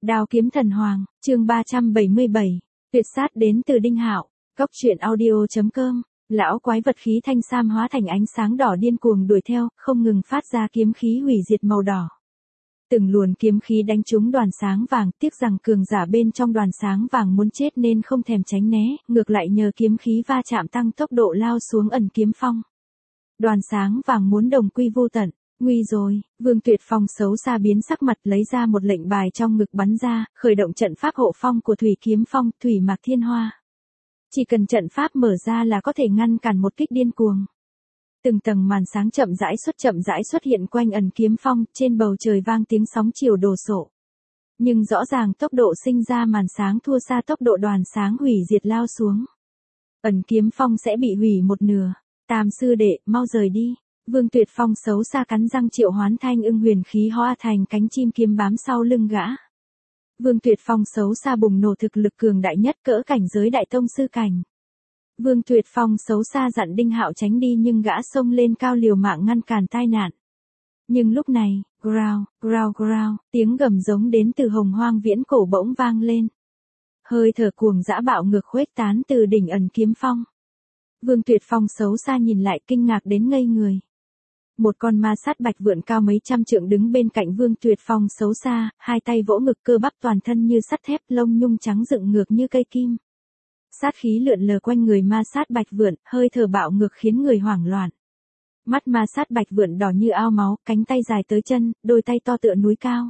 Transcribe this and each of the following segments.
Đao kiếm thần hoàng, chương 377. Tuyệt sát đến từ Đinh Hạo. Cốc truyện audio.com. Lão quái vật khí thanh sam hóa thành ánh sáng đỏ điên cuồng đuổi theo, không ngừng phát ra kiếm khí hủy diệt màu đỏ. Từng luồn kiếm khí đánh trúng đoàn sáng vàng, tiếc rằng cường giả bên trong đoàn sáng vàng muốn chết nên không thèm tránh né, ngược lại nhờ kiếm khí va chạm tăng tốc độ lao xuống ẩn kiếm phong. Đoàn sáng vàng muốn đồng quy vô tận. Nguy rồi, Vương Tuyệt Phong xấu xa biến sắc mặt lấy ra một lệnh bài trong ngực bắn ra, khởi động trận pháp hộ phong của Thủy Kiếm Phong, Thủy Mạc Thiên Hoa. Chỉ cần trận pháp mở ra là có thể ngăn cản một kích điên cuồng. Từng tầng màn sáng chậm rãi xuất hiện quanh ẩn kiếm phong, trên bầu trời vang tiếng sóng chiều đổ sộ. Nhưng rõ ràng tốc độ sinh ra màn sáng thua xa tốc độ đoàn sáng hủy diệt lao xuống. Ẩn kiếm phong sẽ bị hủy một nửa. Tam sư đệ, mau rời đi. Vương Tuyệt Phong xấu xa cắn răng triệu hoán thanh ưng huyền khí hóa thành cánh chim kiếm bám sau lưng gã. Vương Tuyệt Phong xấu xa bùng nổ thực lực cường đại nhất cỡ cảnh giới đại tông sư cảnh. Vương Tuyệt Phong xấu xa dặn Đinh Hạo tránh đi nhưng gã xông lên cao liều mạng ngăn cản tai nạn. Nhưng lúc này, growl, growl growl, tiếng gầm giống đến từ hồng hoang viễn cổ bỗng vang lên. Hơi thở cuồng dã bạo ngược khuếch tán từ đỉnh ẩn kiếm phong. Vương Tuyệt Phong xấu xa nhìn lại kinh ngạc đến ngây người. Một con ma sát bạch vượn cao mấy trăm trượng đứng bên cạnh Vương Tuyệt Phong xấu xa, hai tay vỗ ngực cơ bắp toàn thân như sắt thép, lông nhung trắng dựng ngược như cây kim. Sát khí lượn lờ quanh người ma sát bạch vượn, hơi thở bạo ngược khiến người hoảng loạn. Mắt ma sát bạch vượn đỏ như ao máu, cánh tay dài tới chân, đôi tay to tựa núi cao.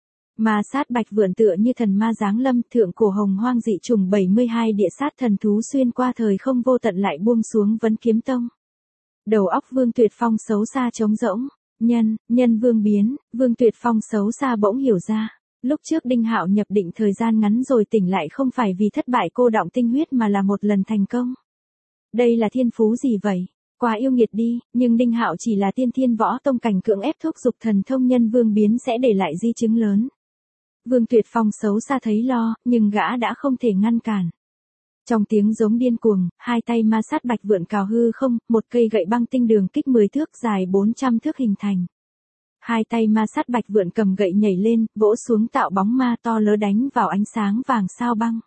Ma sát bạch vượn tựa như thần ma giáng lâm, thượng cổ hồng hoang dị trùng 72 địa sát thần thú xuyên qua thời không vô tận lại buông xuống vấn kiếm tông. Đầu óc Vương Tuyệt Phong xấu xa trống rỗng, nhân vương biến, Vương Tuyệt Phong xấu xa bỗng hiểu ra. Lúc trước Đinh Hạo nhập định thời gian ngắn rồi tỉnh lại không phải vì thất bại cô đọng tinh huyết mà là một lần thành công. Đây là thiên phú gì vậy? Quá yêu nghiệt đi, nhưng Đinh Hạo chỉ là tiên thiên võ tông cảnh cưỡng ép thúc giục thần thông nhân vương biến sẽ để lại di chứng lớn. Vương Tuyệt Phong xấu xa thấy lo, nhưng gã đã không thể ngăn cản. Trong tiếng giống điên cuồng, hai tay ma sát bạch vượn cào hư không, một cây gậy băng tinh đường kích 10 thước dài 400 thước hình thành. Hai tay ma sát bạch vượn cầm gậy nhảy lên, vỗ xuống tạo bóng ma to lớn đánh vào ánh sáng vàng sao băng.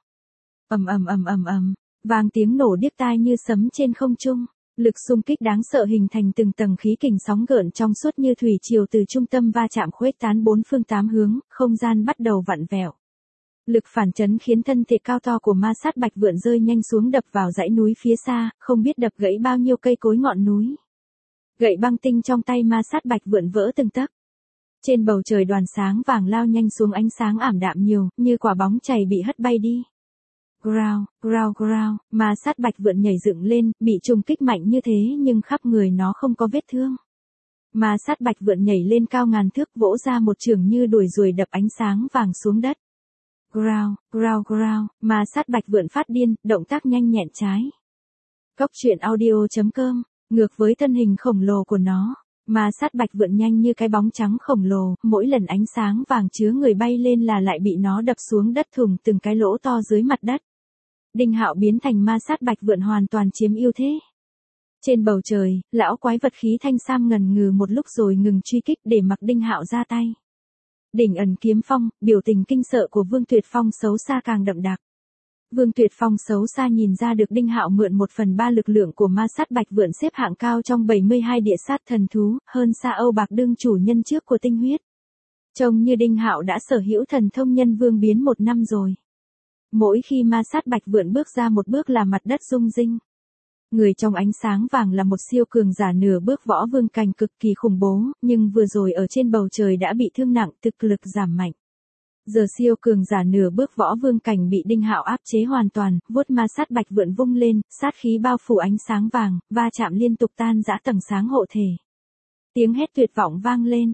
Ầm, vang tiếng nổ điếc tai như sấm trên không trung. Lực xung kích đáng sợ hình thành từng tầng khí kình sóng gợn trong suốt như thủy triều từ trung tâm va chạm khuếch tán bốn phương tám hướng, không gian bắt đầu vặn vẹo. Lực phản chấn khiến thân thể cao to của ma sát bạch vượn rơi nhanh xuống đập vào dãy núi phía xa, không biết đập gãy bao nhiêu cây cối ngọn núi. Gậy băng tinh trong tay ma sát bạch vượn vỡ từng tấc. Trên bầu trời đoàn sáng vàng lao nhanh xuống ánh sáng ảm đạm nhiều, như quả bóng chày bị hất bay đi. Growl, growl growl, ma sát bạch vượn nhảy dựng lên, bị trùng kích mạnh như thế nhưng khắp người nó không có vết thương. Ma sát bạch vượn nhảy lên cao ngàn thước vỗ ra một chưởng như đuổi ruồi đập ánh sáng vàng xuống đất. Growl, growl growl, ma sát bạch vượn phát điên, động tác nhanh nhẹn trái. Cốc truyện audio.com, ngược với thân hình khổng lồ của nó, ma sát bạch vượn nhanh như cái bóng trắng khổng lồ, mỗi lần ánh sáng vàng chứa người bay lên là lại bị nó đập xuống đất thủng từng cái lỗ to dưới mặt đất. Đinh Hạo biến thành ma sát bạch vượn hoàn toàn chiếm ưu thế. Trên bầu trời, lão quái vật khí thanh sam ngần ngừ một lúc rồi ngừng truy kích để mặc Đinh Hạo ra tay. Đỉnh ẩn kiếm phong, biểu tình kinh sợ của Vương Tuyệt Phong xấu xa càng đậm đặc. Vương Tuyệt Phong xấu xa nhìn ra được Đinh Hạo mượn 1/3 lực lượng của ma sát bạch vượn xếp hạng cao trong 72 địa sát thần thú, hơn xa Âu Bạc đương chủ nhân trước của tinh huyết. Trông như Đinh Hạo đã sở hữu thần thông nhân vương biến 1 năm rồi. Mỗi khi ma sát bạch vượn bước ra một bước là mặt đất rung rinh. Người trong ánh sáng vàng là một siêu cường giả nửa bước võ vương cảnh cực kỳ khủng bố, nhưng vừa rồi ở trên bầu trời đã bị thương nặng, thực lực giảm mạnh. Giờ siêu cường giả nửa bước võ vương cảnh bị Đinh Hạo áp chế hoàn toàn, vuốt ma sát bạch vượn vung lên, sát khí bao phủ ánh sáng vàng, va chạm liên tục tan rã tầng sáng hộ thể. Tiếng hét tuyệt vọng vang lên,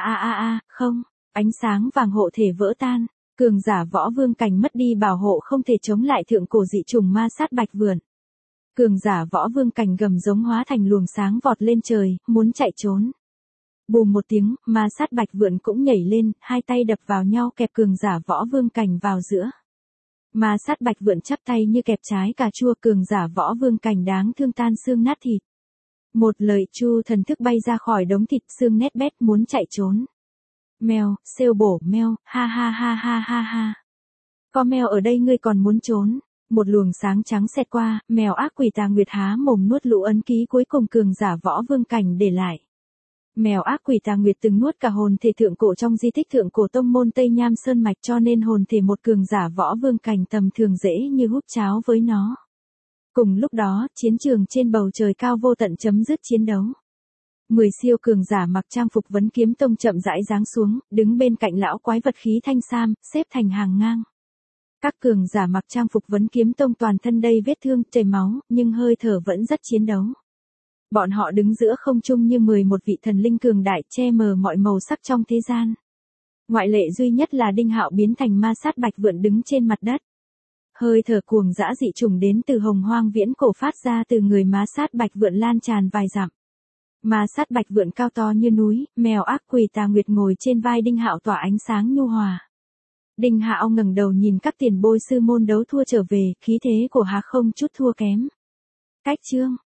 không, ánh sáng vàng hộ thể vỡ tan, cường giả võ vương cảnh mất đi bảo hộ không thể chống lại thượng cổ dị trùng ma sát bạch vượn. Cường giả võ vương cảnh gầm giống hóa thành luồng sáng vọt lên trời, muốn chạy trốn. Bùm một tiếng, ma sát bạch vượn cũng nhảy lên, hai tay đập vào nhau kẹp cường giả võ vương cảnh vào giữa. Ma sát bạch vượn chắp tay như kẹp trái cà chua, cường giả võ vương cảnh đáng thương tan xương nát thịt. Một lời chu thần thức bay ra khỏi đống thịt xương nét bét muốn chạy trốn. Mèo, siêu bổ mèo, ha ha ha ha ha ha. Có mèo ở đây ngươi còn muốn trốn. Một luồng sáng trắng xẹt qua, mèo ác quỷ Tà Nguyệt há mồm nuốt lũ ấn ký cuối cùng cường giả võ vương cảnh để lại. Mèo ác quỷ Tà Nguyệt từng nuốt cả hồn thể thượng cổ trong di tích thượng cổ tông môn Tây Nham Sơn Mạch, cho nên hồn thể một cường giả võ vương cảnh tầm thường dễ như húp cháo với nó. Cùng lúc đó, chiến trường trên bầu trời cao vô tận chấm dứt chiến đấu. 10 siêu cường giả mặc trang phục Vấn Kiếm Tông chậm rãi giáng xuống, đứng bên cạnh lão quái vật khí thanh sam, xếp thành hàng ngang. Các cường giả mặc trang phục Vấn Kiếm Tông toàn thân đầy vết thương, chảy máu, nhưng hơi thở vẫn rất chiến đấu. Bọn họ đứng giữa không trung như 11 vị thần linh cường đại, che mờ mọi màu sắc trong thế gian. Ngoại lệ duy nhất là Đinh Hạo biến thành ma sát bạch vượn đứng trên mặt đất. Hơi thở cuồng dã dị trùng đến từ hồng hoang viễn cổ phát ra từ người ma sát bạch vượn lan tràn vài dặm. Ma sát bạch vượn cao to như núi, mèo ác quỷ Tà Nguyệt ngồi trên vai Đinh Hạo tỏa ánh sáng nhu hòa. Đinh Hạo ngẩng đầu nhìn các tiền bối sư môn đấu thua trở về, khí thế của hắn không chút thua kém. Cách chương